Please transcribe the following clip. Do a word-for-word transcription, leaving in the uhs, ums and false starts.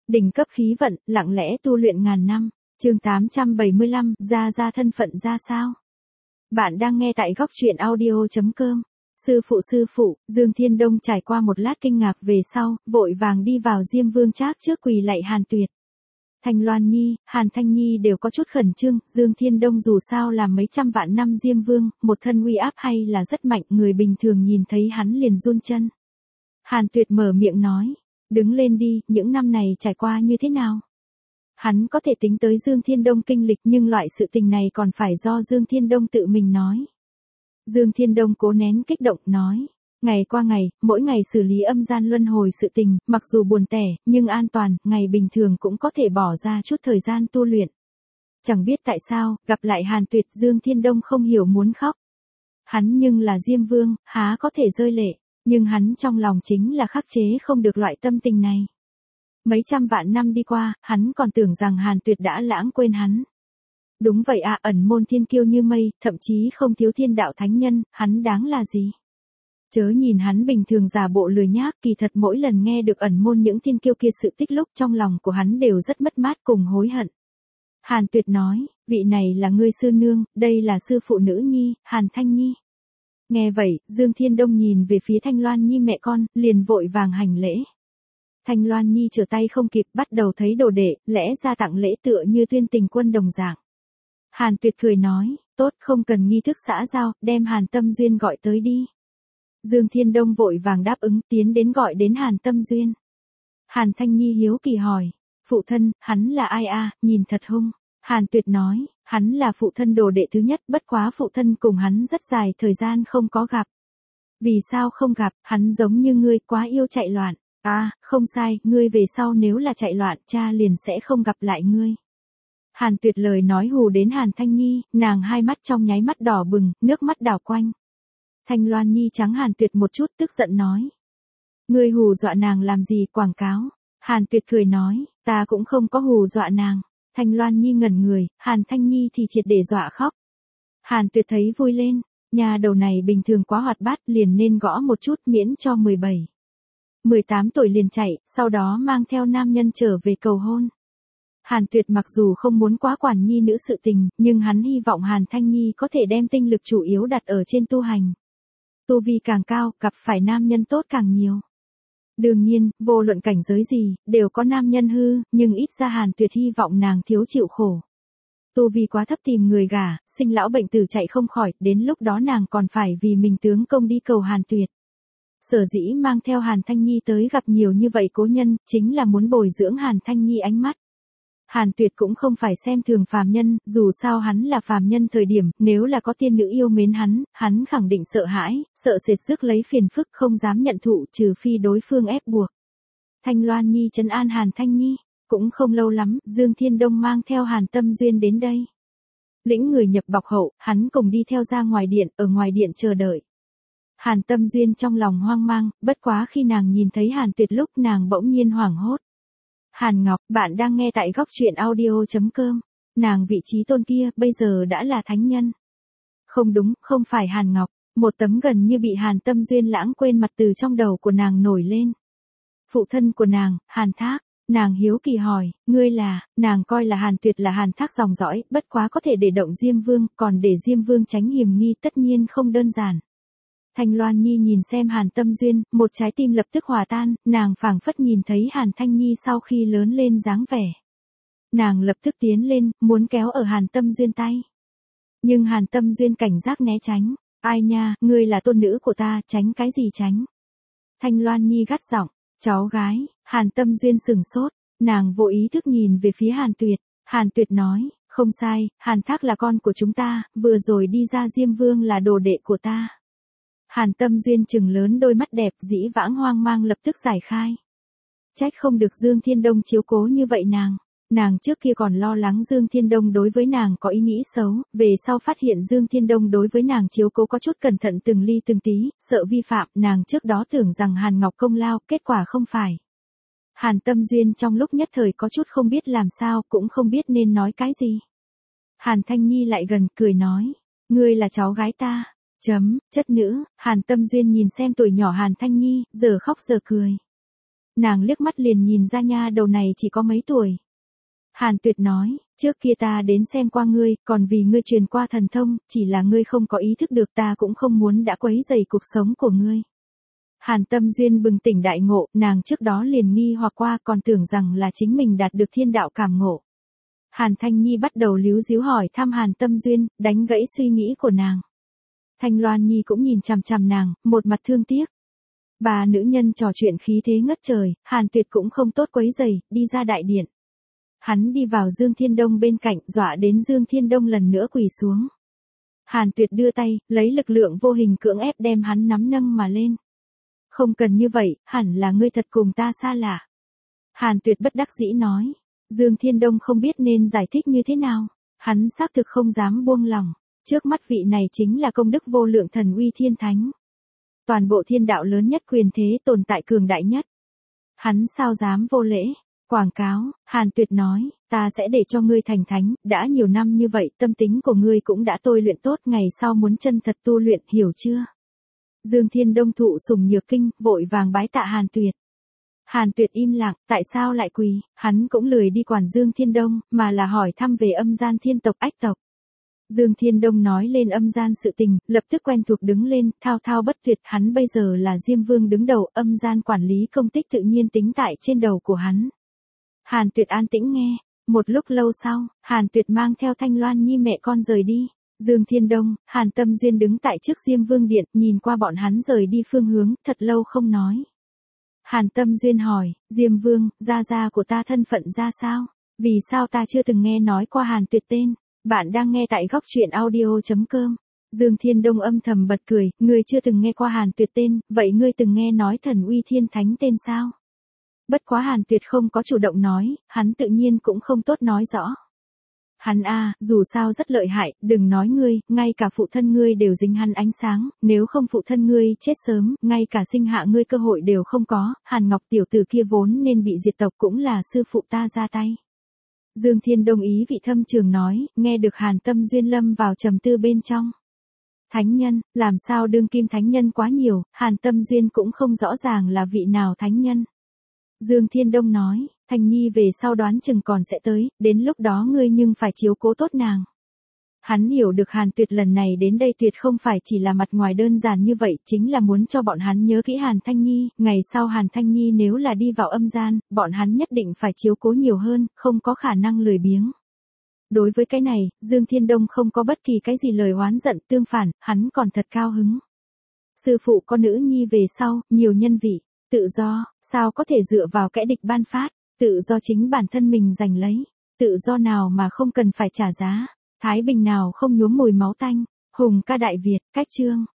Đỉnh cấp khí vận, lặng lẽ tu luyện ngàn năm. Chương tám trăm bảy mươi lăm, Gia Gia thân phận ra sao? Bạn đang nghe tại góc truyện audio chấm com. Sư phụ sư phụ, Dương Thiên Đông trải qua một lát kinh ngạc về sau, vội vàng đi vào Diêm Vương Trác trước quỳ lạy Hàn Tuyệt. Thanh Loan Nhi, Hàn Thanh Nhi đều có chút khẩn trương, Dương Thiên Đông dù sao là mấy trăm vạn năm Diêm Vương, một thân uy áp hay là rất mạnh, người bình thường nhìn thấy hắn liền run chân. Hàn Tuyệt mở miệng nói, đứng lên đi, những năm này trải qua như thế nào? Hắn có thể tính tới Dương Thiên Đông kinh lịch nhưng loại sự tình này còn phải do Dương Thiên Đông tự mình nói. Dương Thiên Đông cố nén kích động nói, ngày qua ngày, mỗi ngày xử lý âm gian luân hồi sự tình, mặc dù buồn tẻ, nhưng an toàn, ngày bình thường cũng có thể bỏ ra chút thời gian tu luyện. Chẳng biết tại sao, gặp lại Hàn Tuyệt Dương Thiên Đông không hiểu muốn khóc. Hắn nhưng là Diêm Vương, há có thể rơi lệ, nhưng hắn trong lòng chính là khắc chế không được loại tâm tình này. Mấy trăm vạn năm đi qua, hắn còn tưởng rằng Hàn Tuyệt đã lãng quên hắn. Đúng vậy à, ẩn môn thiên kiêu như mây, thậm chí không thiếu thiên đạo thánh nhân, hắn đáng là gì? Chớ nhìn hắn bình thường giả bộ lười nhác, kỳ thật mỗi lần nghe được ẩn môn những thiên kiêu kia sự tích lúc trong lòng của hắn đều rất mất mát cùng hối hận. Hàn Tuyệt nói, vị này là ngươi sư nương, đây là sư phụ nữ nhi, Hàn Thanh Nhi. Nghe vậy, Dương Thiên Đông nhìn về phía Thanh Loan Nhi mẹ con, liền vội vàng hành lễ. Thanh Loan Nhi trở tay không kịp, bắt đầu thấy đồ đệ, lẽ ra tặng lễ tựa như tuyên tình quân đồng dạng. Hàn Tuyệt cười nói, tốt, không cần nghi thức xã giao, đem Hàn Tâm Duyên gọi tới đi. Dương Thiên Đông vội vàng đáp ứng, tiến đến gọi đến Hàn Tâm Duyên. Hàn Thanh Nhi hiếu kỳ hỏi, phụ thân, hắn là ai a, nhìn thật hung. Hàn Tuyệt nói, hắn là phụ thân đồ đệ thứ nhất, bất quá phụ thân cùng hắn rất dài thời gian không có gặp. Vì sao không gặp, hắn giống như ngươi quá yêu chạy loạn. À, không sai, ngươi về sau nếu là chạy loạn, cha liền sẽ không gặp lại ngươi. Hàn Tuyệt lời nói hù đến Hàn Thanh Nhi, nàng hai mắt trong nháy mắt đỏ bừng, nước mắt đảo quanh. Thanh Loan Nhi trắng Hàn Tuyệt một chút, tức giận nói. Ngươi hù dọa nàng làm gì, quảng cáo. Hàn Tuyệt cười nói, ta cũng không có hù dọa nàng. Thanh Loan Nhi ngẩn người, Hàn Thanh Nhi thì triệt để dọa khóc. Hàn Tuyệt thấy vui lên, nhà đầu này bình thường quá hoạt bát, liền nên gõ một chút miễn cho mười bảy. mười tám tuổi liền chạy, sau đó mang theo nam nhân trở về cầu hôn. Hàn Tuyệt mặc dù không muốn quá quản nhi nữ sự tình, nhưng hắn hy vọng Hàn Thanh Nhi có thể đem tinh lực chủ yếu đặt ở trên tu hành. Tu vi càng cao, gặp phải nam nhân tốt càng nhiều. Đương nhiên, vô luận cảnh giới gì, đều có nam nhân hư, nhưng ít ra Hàn Tuyệt hy vọng nàng thiếu chịu khổ. Tu vi quá thấp tìm người gả, sinh lão bệnh tử chạy không khỏi, đến lúc đó nàng còn phải vì mình tướng công đi cầu Hàn Tuyệt. Sở dĩ mang theo Hàn Thanh Nhi tới gặp nhiều như vậy cố nhân, chính là muốn bồi dưỡng Hàn Thanh Nhi ánh mắt. Hàn Tuyệt cũng không phải xem thường phàm nhân, dù sao hắn là phàm nhân thời điểm, nếu là có tiên nữ yêu mến hắn, hắn khẳng định sợ hãi, sợ sệt rước lấy phiền phức không dám nhận thụ trừ phi đối phương ép buộc. Thanh Loan Nhi trấn an Hàn Thanh Nhi, cũng không lâu lắm, Dương Thiên Đông mang theo Hàn Tâm Duyên đến đây. Lĩnh người nhập bọc hậu, hắn cùng đi theo ra ngoài điện, ở ngoài điện chờ đợi. Hàn Tâm Duyên trong lòng hoang mang, bất quá khi nàng nhìn thấy Hàn Tuyệt lúc nàng bỗng nhiên hoảng hốt. Hàn Ngọc, bạn đang nghe tại góc truyện audio chấm com. Nàng vị trí tôn kia, bây giờ đã là thánh nhân. Không đúng, không phải Hàn Ngọc. Một tấm gần như bị Hàn Tâm Duyên lãng quên mặt từ trong đầu của nàng nổi lên. Phụ thân của nàng, Hàn Thác. Nàng hiếu kỳ hỏi, ngươi là, nàng coi là Hàn Tuyệt là Hàn Thác dòng dõi, bất quá có thể để động Diêm Vương, còn để Diêm Vương tránh hiểm nghi tất nhiên không đơn giản. Thanh Loan Nhi nhìn xem Hàn Tâm Duyên, một trái tim lập tức hòa tan, nàng phảng phất nhìn thấy Hàn Thanh Nhi sau khi lớn lên dáng vẻ. Nàng lập tức tiến lên, muốn kéo ở Hàn Tâm Duyên tay. Nhưng Hàn Tâm Duyên cảnh giác né tránh, ai nha, ngươi là tôn nữ của ta, tránh cái gì tránh. Thanh Loan Nhi gắt giọng, cháu gái, Hàn Tâm Duyên sừng sốt, nàng vô ý thức nhìn về phía Hàn Tuyệt, Hàn Tuyệt nói, không sai, Hàn Thác là con của chúng ta, vừa rồi đi ra Diêm Vương là đồ đệ của ta. Hàn Tâm Duyên trừng lớn đôi mắt đẹp dĩ vãng hoang mang lập tức giải khai. Trách không được Dương Thiên Đông chiếu cố như vậy nàng. Nàng trước kia còn lo lắng Dương Thiên Đông đối với nàng có ý nghĩ xấu, về sau phát hiện Dương Thiên Đông đối với nàng chiếu cố có chút cẩn thận từng ly từng tí, sợ vi phạm, nàng trước đó tưởng rằng Hàn Ngọc công lao, kết quả không phải. Hàn Tâm Duyên trong lúc nhất thời có chút không biết làm sao, cũng không biết nên nói cái gì. Hàn Thanh Nhi lại gần, cười nói, ngươi là cháu gái ta. Chấm, chất nữ, Hàn Tâm Duyên nhìn xem tuổi nhỏ Hàn Thanh Nhi, giờ khóc giờ cười. nàng liếc mắt liền nhìn ra nha đầu này chỉ có mấy tuổi. Hàn Tuyệt nói, trước kia ta đến xem qua ngươi, còn vì ngươi truyền qua thần thông, chỉ là ngươi không có ý thức được ta cũng không muốn đã quấy rầy cuộc sống của ngươi. Hàn Tâm Duyên bừng tỉnh đại ngộ, nàng trước đó liền nghi hoặc qua còn tưởng rằng là chính mình đạt được thiên đạo cảm ngộ. Hàn Thanh Nhi bắt đầu líu díu hỏi thăm Hàn Tâm Duyên, đánh gãy suy nghĩ của nàng. Thanh Loan Nhi cũng nhìn chằm chằm nàng, một mặt thương tiếc. Bà nữ nhân trò chuyện khí thế ngất trời, Hàn Tuyệt cũng không tốt quấy rầy, đi ra đại điện. Hắn đi vào Dương Thiên Đông bên cạnh, dọa đến Dương Thiên Đông lần nữa quỳ xuống. Hàn Tuyệt đưa tay, lấy lực lượng vô hình cưỡng ép đem hắn nắm nâng mà lên. Không cần như vậy, hẳn là ngươi thật cùng ta xa lạ. Hàn Tuyệt bất đắc dĩ nói. Dương Thiên Đông không biết nên giải thích như thế nào. Hắn xác thực không dám buông lòng. Trước mắt vị này chính là công đức vô lượng thần uy thiên thánh. Toàn bộ thiên đạo lớn nhất quyền thế tồn tại cường đại nhất. Hắn sao dám vô lễ. Quảng cáo, Hàn Tuyệt nói, ta sẽ để cho ngươi thành thánh, đã nhiều năm như vậy tâm tính của ngươi cũng đã tôi luyện tốt, ngày sau muốn chân thật tu luyện, hiểu chưa? Dương Thiên Đông thụ sủng nhược kinh, vội vàng bái tạ Hàn Tuyệt. Hàn Tuyệt im lặng, tại sao lại quỳ, hắn cũng lười đi quản Dương Thiên Đông, mà là hỏi thăm về âm gian thiên tộc ách tộc. Dương Thiên Đông nói lên âm gian sự tình, lập tức quen thuộc đứng lên, thao thao bất tuyệt, hắn bây giờ là Diêm Vương đứng đầu, âm gian quản lý công tích tự nhiên tính tại trên đầu của hắn. Hàn Tuyệt an tĩnh nghe, một lúc lâu sau, Hàn Tuyệt mang theo Thanh Loan Nhi mẹ con rời đi. Dương Thiên Đông, Hàn Tâm Duyên đứng tại trước Diêm Vương điện, nhìn qua bọn hắn rời đi phương hướng, thật lâu không nói. Hàn Tâm Duyên hỏi, Diêm Vương, gia gia của ta thân phận ra sao? Vì sao ta chưa từng nghe nói qua Hàn Tuyệt tên? Bạn đang nghe tại góc truyện audio chấm com. Dương Thiên Đông âm thầm bật cười, ngươi chưa từng nghe qua Hàn Tuyệt tên, vậy ngươi từng nghe nói thần uy thiên thánh tên sao? Bất quá Hàn Tuyệt không có chủ động nói, hắn tự nhiên cũng không tốt nói rõ. Hắn a, dù sao rất lợi hại, đừng nói ngươi, ngay cả phụ thân ngươi đều dính hắn ánh sáng, nếu không phụ thân ngươi chết sớm, ngay cả sinh hạ ngươi cơ hội đều không có, Hàn Ngọc tiểu tử kia vốn nên bị diệt tộc cũng là sư phụ ta ra tay. Dương Thiên Đông ý vị thâm trường nói, nghe được Hàn Tâm Duyên lâm vào trầm tư bên trong. Thánh nhân, làm sao đương kim thánh nhân quá nhiều, Hàn Tâm Duyên cũng không rõ ràng là vị nào thánh nhân. Dương Thiên Đông nói, Thanh Nhi về sau đoán chừng còn sẽ tới, đến lúc đó ngươi nhưng phải chiếu cố tốt nàng. Hắn hiểu được Hàn Tuyệt lần này đến đây tuyệt không phải chỉ là mặt ngoài đơn giản như vậy, chính là muốn cho bọn hắn nhớ kỹ Hàn Thanh Nhi, ngày sau Hàn Thanh Nhi nếu là đi vào âm gian, bọn hắn nhất định phải chiếu cố nhiều hơn, không có khả năng lười biếng. Đối với cái này, Dương Thiên Đông không có bất kỳ cái gì lời oán giận, tương phản, hắn còn thật cao hứng. Sư phụ có nữ nhi về sau, nhiều nhân vị. Tự do, sao có thể dựa vào kẻ địch ban phát, tự do chính bản thân mình giành lấy, tự do nào mà không cần phải trả giá, thái bình nào không nhuốm mùi máu tanh, hùng ca đại Việt, cách chương.